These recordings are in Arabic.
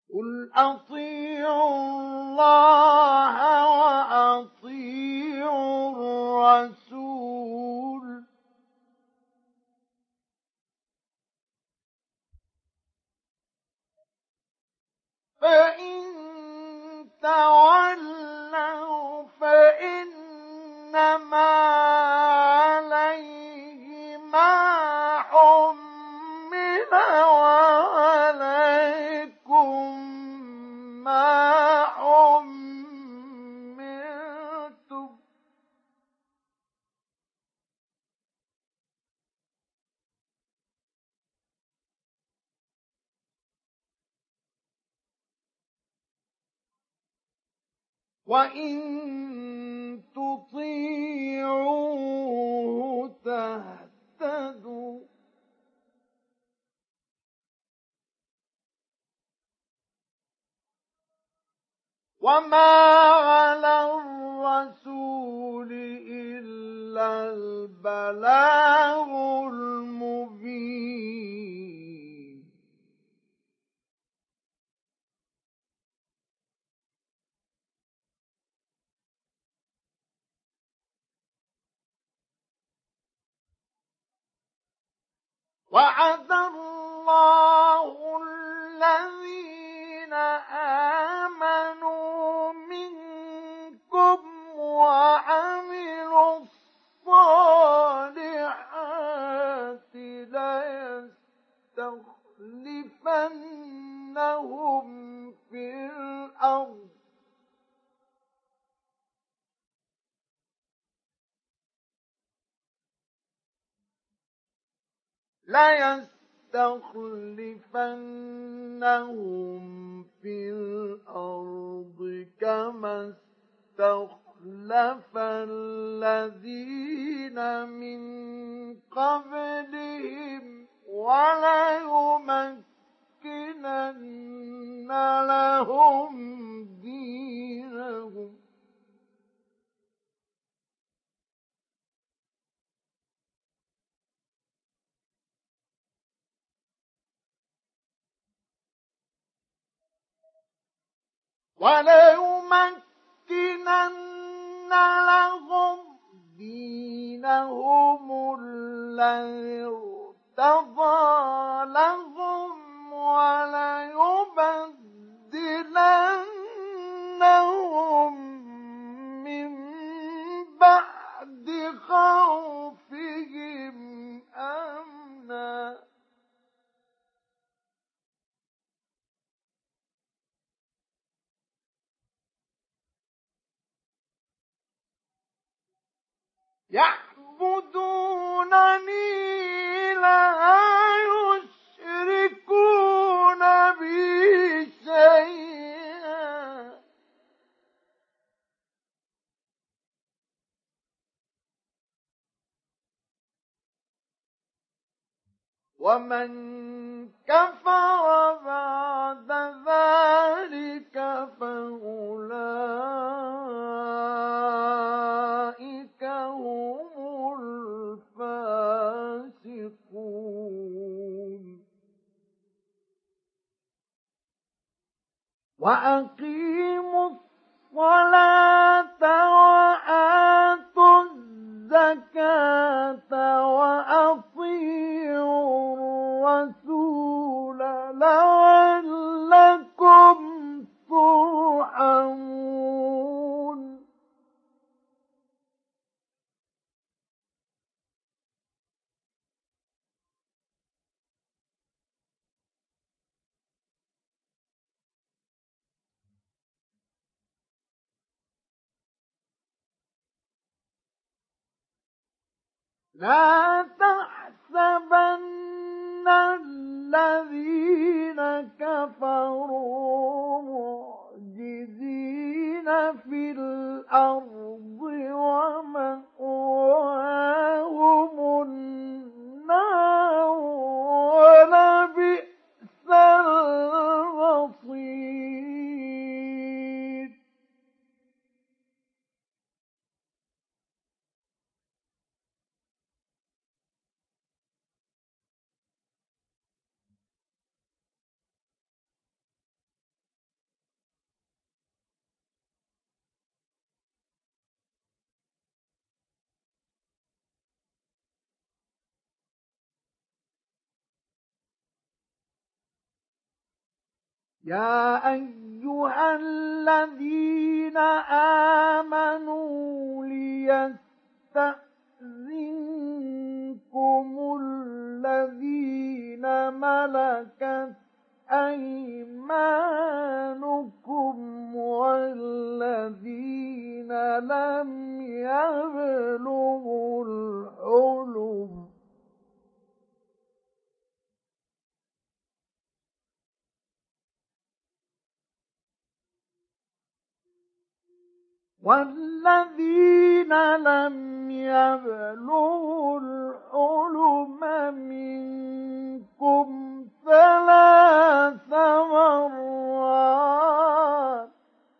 قُلْ أَطِيعُوا اللَّهَ وَأَطِيعُوا الرَّسُولَ ۖ فَإِن تَوَلَّوْا فَإِنَّمَا عَلَيْهِ مَا حُمِّلَ وَعَلَيْكُم مَّا حُمِّلْتُمْ ۖ وَإِن تُطِيعُوهُ تَهْتَدُوا ۚ وَمَا عَلَى الرَّسُولِ إِلَّا الْبَلَاغُ الْمُبِينُ. وَعَدَ اللَّهُ الَّذِينَ آمَنُوا مِنكُمْ وَعَمِلُوا الصَّالِحَاتِ لَيَسْتَخْلِفَنَّهُمْ فِي الْأَرْضِ كَمَا اسْتَخْلَفَ الَّذِينَ مِن قَبْلِهِمْ وَلَيُمَكِّنَنَّ لَهُمْ دِينَهُمْ الَّذِي ارْتَضَىٰ لَهُمْ وَلَيُبَدِّلَنَّهُم مِّن بَعْدِ خَوْفِهِمْ أَمْنًا ۚ يَعْبُدُونَنِي لَا يُشْرِكُونَ بِي شَيْئًا ۚ وَمَن كَفَرَ بَعْدَ ذَٰلِكَ فَأُولَٰئِكَ هُمُ الْفَاسِقُونَ. وَأَقِيمُوا الصَّلَاةَ وَآتُوا الزَّكَاةَ وَأَطِيعُوا الرَّسُولَ لَعَلَّكُمْ تُرْحَمُونَ. لَا تَحْسَبَنَّ الَّذِينَ كَفَرُوا مُعْجِزِينَ فِي الْأَرْضِ ۚ وَمَأْوَاهُمُ النَّارُ ۖ وَلَبِئْسَ الْمَصِيرُ. يا أيها الذين آمنوا ليستأذنكم الذين ملكت أيمانكم والذين لم يبلغوا الحلم منكم 3 مرات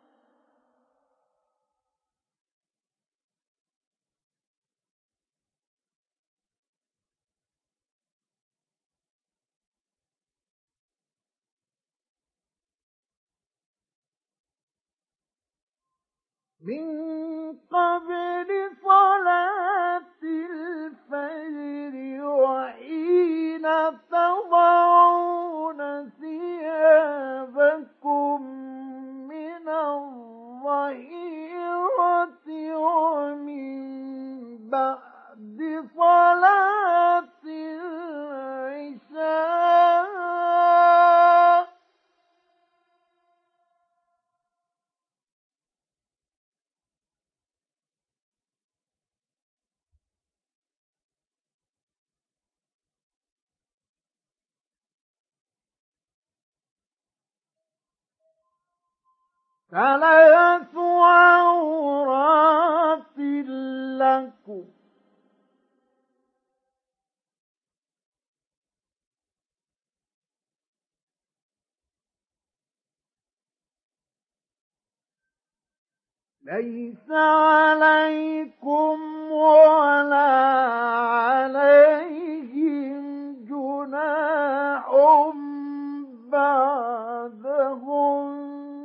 من قبل صلاة الفجر وحين تضعون ثيابكم من الظهيرة ومن بعد صلاة العشاء ثلاث عورات لكم ليس عليكم ولا عليهم جناح بعدهم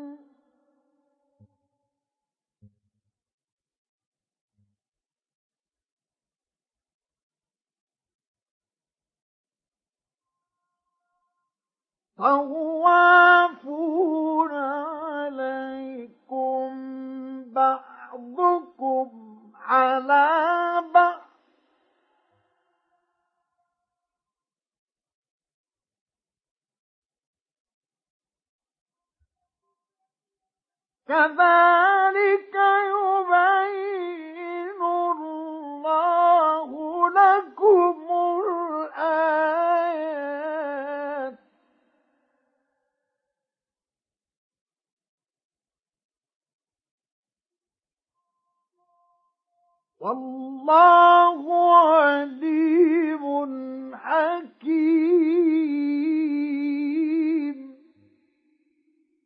طوافون عليكم بعضكم على بعض كذلك يبين الله لكم الآيات والله